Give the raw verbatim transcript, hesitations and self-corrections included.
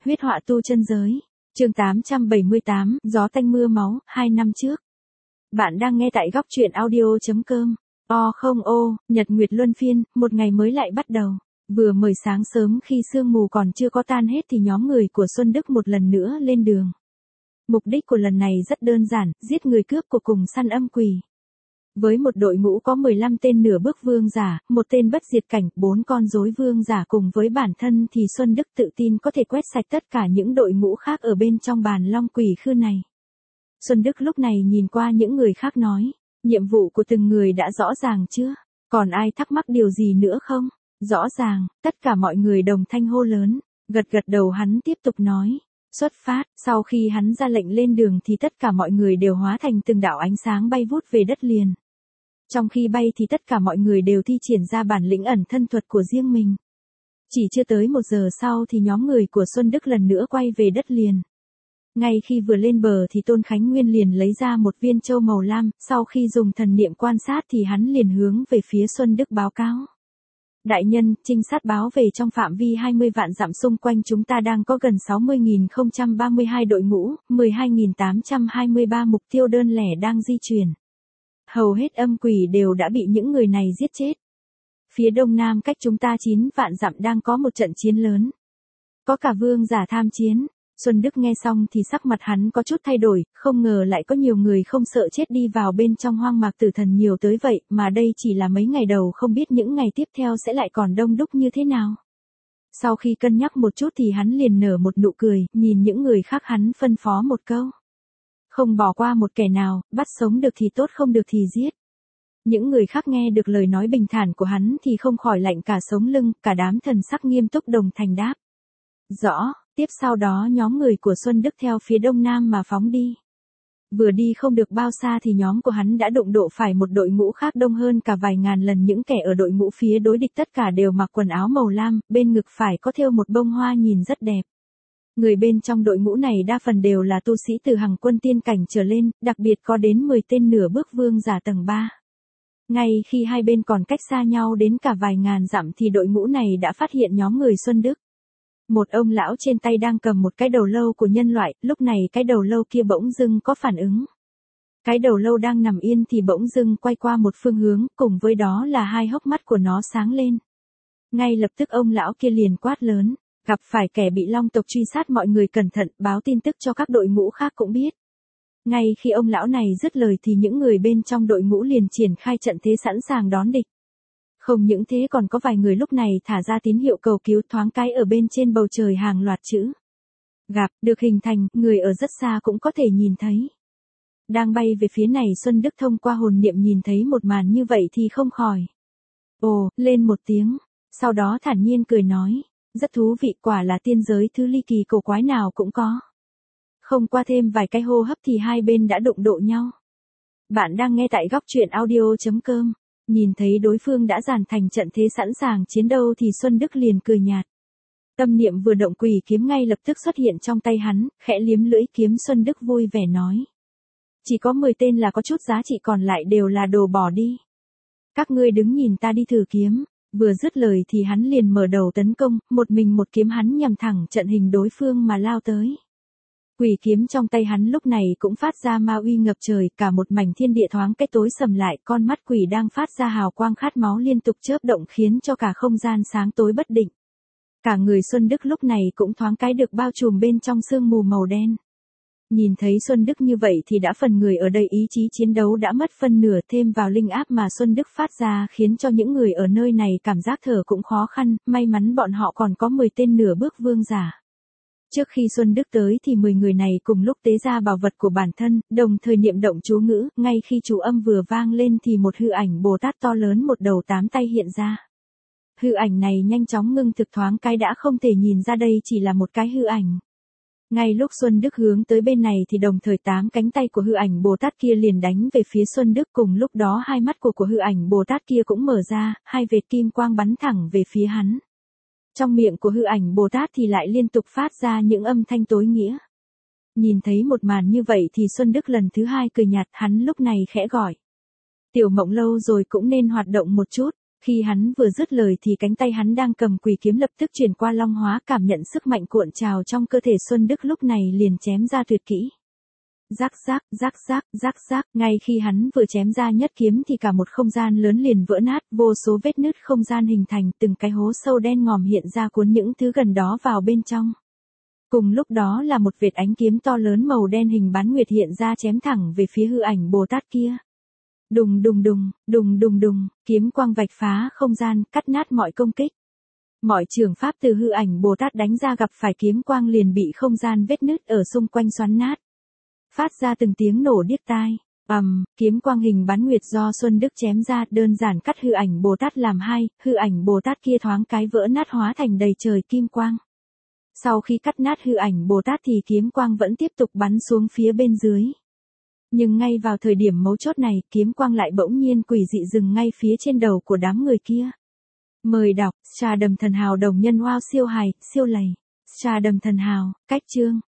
Huyết họa tu chân giới. Chương tám trăm bảy mươi tám, gió tanh mưa máu, hai năm trước. Bạn đang nghe tại góc truyện audio chấm com. O không ô, nhật nguyệt luân phiên, một ngày mới lại bắt đầu. Vừa mới sáng sớm khi sương mù còn chưa có tan hết thì nhóm người của Xuân Đức một lần nữa lên đường. Mục đích của lần này rất đơn giản, giết người cướp của cùng săn âm quỷ. Với một đội ngũ có mười lăm tên nửa bước vương giả, một tên bất diệt cảnh, bốn con rối vương giả cùng với bản thân thì Xuân Đức tự tin có thể quét sạch tất cả những đội ngũ khác ở bên trong bàn long quỷ khư này. Xuân Đức lúc này nhìn qua những người khác nói, nhiệm vụ của từng người đã rõ ràng chưa? Còn ai thắc mắc điều gì nữa không? Rõ ràng, tất cả mọi người đồng thanh hô lớn, gật gật đầu hắn tiếp tục nói. Xuất phát, sau khi hắn ra lệnh lên đường thì tất cả mọi người đều hóa thành từng đạo ánh sáng bay vút về đất liền. Trong khi bay thì tất cả mọi người đều thi triển ra bản lĩnh ẩn thân thuật của riêng mình. Chỉ chưa tới một giờ sau thì nhóm người của Xuân Đức lần nữa quay về đất liền. Ngay khi vừa lên bờ thì Tôn Khánh Nguyên liền lấy ra một viên châu màu lam, sau khi dùng thần niệm quan sát thì hắn liền hướng về phía Xuân Đức báo cáo. Đại nhân, trinh sát báo về trong phạm vi hai mươi vạn dặm xung quanh chúng ta đang có gần sáu mươi nghìn không trăm ba mươi hai đội ngũ, mười hai nghìn tám trăm hai mươi ba mục tiêu đơn lẻ đang di chuyển. Hầu hết âm quỷ đều đã bị những người này giết chết. Phía đông nam cách chúng ta chín vạn dặm đang có một trận chiến lớn. Có cả vương giả tham chiến. Xuân Đức nghe xong thì sắc mặt hắn có chút thay đổi, không ngờ lại có nhiều người không sợ chết đi vào bên trong hoang mạc tử thần nhiều tới vậy, mà đây chỉ là mấy ngày đầu không biết những ngày tiếp theo sẽ lại còn đông đúc như thế nào. Sau khi cân nhắc một chút thì hắn liền nở một nụ cười, nhìn những người khác hắn phân phó một câu. Không bỏ qua một kẻ nào, bắt sống được thì tốt không được thì giết. Những người khác nghe được lời nói bình thản của hắn thì không khỏi lạnh cả sống lưng, cả đám thần sắc nghiêm túc đồng thành đáp. Rõ, tiếp sau đó nhóm người của Xuân Đức theo phía đông nam mà phóng đi. Vừa đi không được bao xa thì nhóm của hắn đã đụng độ phải một đội ngũ khác đông hơn cả vài ngàn lần, những kẻ ở đội ngũ phía đối địch tất cả đều mặc quần áo màu lam, bên ngực phải có thêu một bông hoa nhìn rất đẹp. Người bên trong đội ngũ này đa phần đều là tu sĩ từ hàng quân tiên cảnh trở lên, đặc biệt có đến mười tên nửa bước vương giả tầng ba. Ngay khi hai bên còn cách xa nhau đến cả vài ngàn dặm thì đội ngũ này đã phát hiện nhóm người Xuân Đức. Một ông lão trên tay đang cầm một cái đầu lâu của nhân loại, lúc này cái đầu lâu kia bỗng dưng có phản ứng. Cái đầu lâu đang nằm yên thì bỗng dưng quay qua một phương hướng, cùng với đó là hai hốc mắt của nó sáng lên. Ngay lập tức ông lão kia liền quát lớn. Gặp phải kẻ bị long tộc truy sát, mọi người cẩn thận, báo tin tức cho các đội ngũ khác cũng biết. Ngay khi ông lão này dứt lời thì những người bên trong đội ngũ liền triển khai trận thế sẵn sàng đón địch. Không những thế còn có vài người lúc này thả ra tín hiệu cầu cứu, thoáng cái ở bên trên bầu trời hàng loạt chữ gặp được hình thành, người ở rất xa cũng có thể nhìn thấy. Đang bay về phía này Xuân Đức thông qua hồn niệm nhìn thấy một màn như vậy thì không khỏi ồ lên một tiếng, sau đó thản nhiên cười nói. Rất thú vị, quả là tiên giới thứ ly kỳ cổ quái nào cũng có. Không qua thêm vài cái hô hấp thì hai bên đã đụng độ nhau. Bạn đang nghe tại góc truyện audio chấm com. Nhìn thấy đối phương đã dàn thành trận thế sẵn sàng chiến đấu thì Xuân Đức liền cười nhạt. Tâm niệm vừa động, quỷ kiếm ngay lập tức xuất hiện trong tay hắn, khẽ liếm lưỡi kiếm. Xuân Đức vui vẻ nói. Chỉ có mười tên là có chút giá trị, còn lại đều là đồ bỏ đi. Các ngươi đứng nhìn ta đi thử kiếm. Vừa dứt lời thì hắn liền mở đầu tấn công, một mình một kiếm hắn nhằm thẳng trận hình đối phương mà lao tới. Quỷ kiếm trong tay hắn lúc này cũng phát ra ma uy ngập trời, cả một mảnh thiên địa thoáng cái tối sầm lại, con mắt quỷ đang phát ra hào quang khát máu liên tục chớp động khiến cho cả không gian sáng tối bất định. Cả người Xuân Đức lúc này cũng thoáng cái được bao trùm bên trong sương mù màu đen. Nhìn thấy Xuân Đức như vậy thì đã phần người ở đây ý chí chiến đấu đã mất phân nửa, thêm vào linh áp mà Xuân Đức phát ra khiến cho những người ở nơi này cảm giác thở cũng khó khăn, may mắn bọn họ còn có mười tên nửa bước vương giả. Trước khi Xuân Đức tới thì mười người này cùng lúc tế ra bảo vật của bản thân, đồng thời niệm động chú ngữ, ngay khi chú âm vừa vang lên thì một hư ảnh Bồ Tát to lớn một đầu tám tay hiện ra. Hư ảnh này nhanh chóng ngưng thực, thoáng cái đã không thể nhìn ra đây chỉ là một cái hư ảnh. Ngay lúc Xuân Đức hướng tới bên này thì đồng thời tám cánh tay của hư ảnh Bồ Tát kia liền đánh về phía Xuân Đức, cùng lúc đó hai mắt của của hư ảnh Bồ Tát kia cũng mở ra, hai vệt kim quang bắn thẳng về phía hắn. Trong miệng của hư ảnh Bồ Tát thì lại liên tục phát ra những âm thanh tối nghĩa. Nhìn thấy một màn như vậy thì Xuân Đức lần thứ hai cười nhạt, hắn lúc này khẽ gọi. Tiểu Mộng lâu rồi cũng nên hoạt động một chút. Khi hắn vừa dứt lời thì cánh tay hắn đang cầm quỷ kiếm lập tức chuyển qua long hóa, cảm nhận sức mạnh cuộn trào trong cơ thể Xuân Đức lúc này liền chém ra tuyệt kỹ. Rắc rác, rắc rác, rắc rác, ngay khi hắn vừa chém ra nhất kiếm thì cả một không gian lớn liền vỡ nát, vô số vết nứt không gian hình thành, từng cái hố sâu đen ngòm hiện ra cuốn những thứ gần đó vào bên trong. Cùng lúc đó là một vệt ánh kiếm to lớn màu đen hình bán nguyệt hiện ra chém thẳng về phía hư ảnh Bồ Tát kia. Đùng đùng đùng, đùng đùng đùng, kiếm quang vạch phá không gian, cắt nát mọi công kích. Mọi trường pháp từ hư ảnh Bồ Tát đánh ra gặp phải kiếm quang liền bị không gian vết nứt ở xung quanh xoắn nát. Phát ra từng tiếng nổ điếc tai. Ầm, um, kiếm quang hình bán nguyệt do Xuân Đức chém ra đơn giản cắt hư ảnh Bồ Tát làm hai, hư ảnh Bồ Tát kia thoáng cái vỡ nát hóa thành đầy trời kim quang. Sau khi cắt nát hư ảnh Bồ Tát thì kiếm quang vẫn tiếp tục bắn xuống phía bên dưới. Nhưng ngay vào thời điểm mấu chốt này, kiếm quang lại bỗng nhiên quỷ dị dừng ngay phía trên đầu của đám người kia. Mời đọc, Trà Đầm Thần Hào đồng nhân wow siêu hài, siêu lầy. Trà Đầm Thần Hào, cách chương.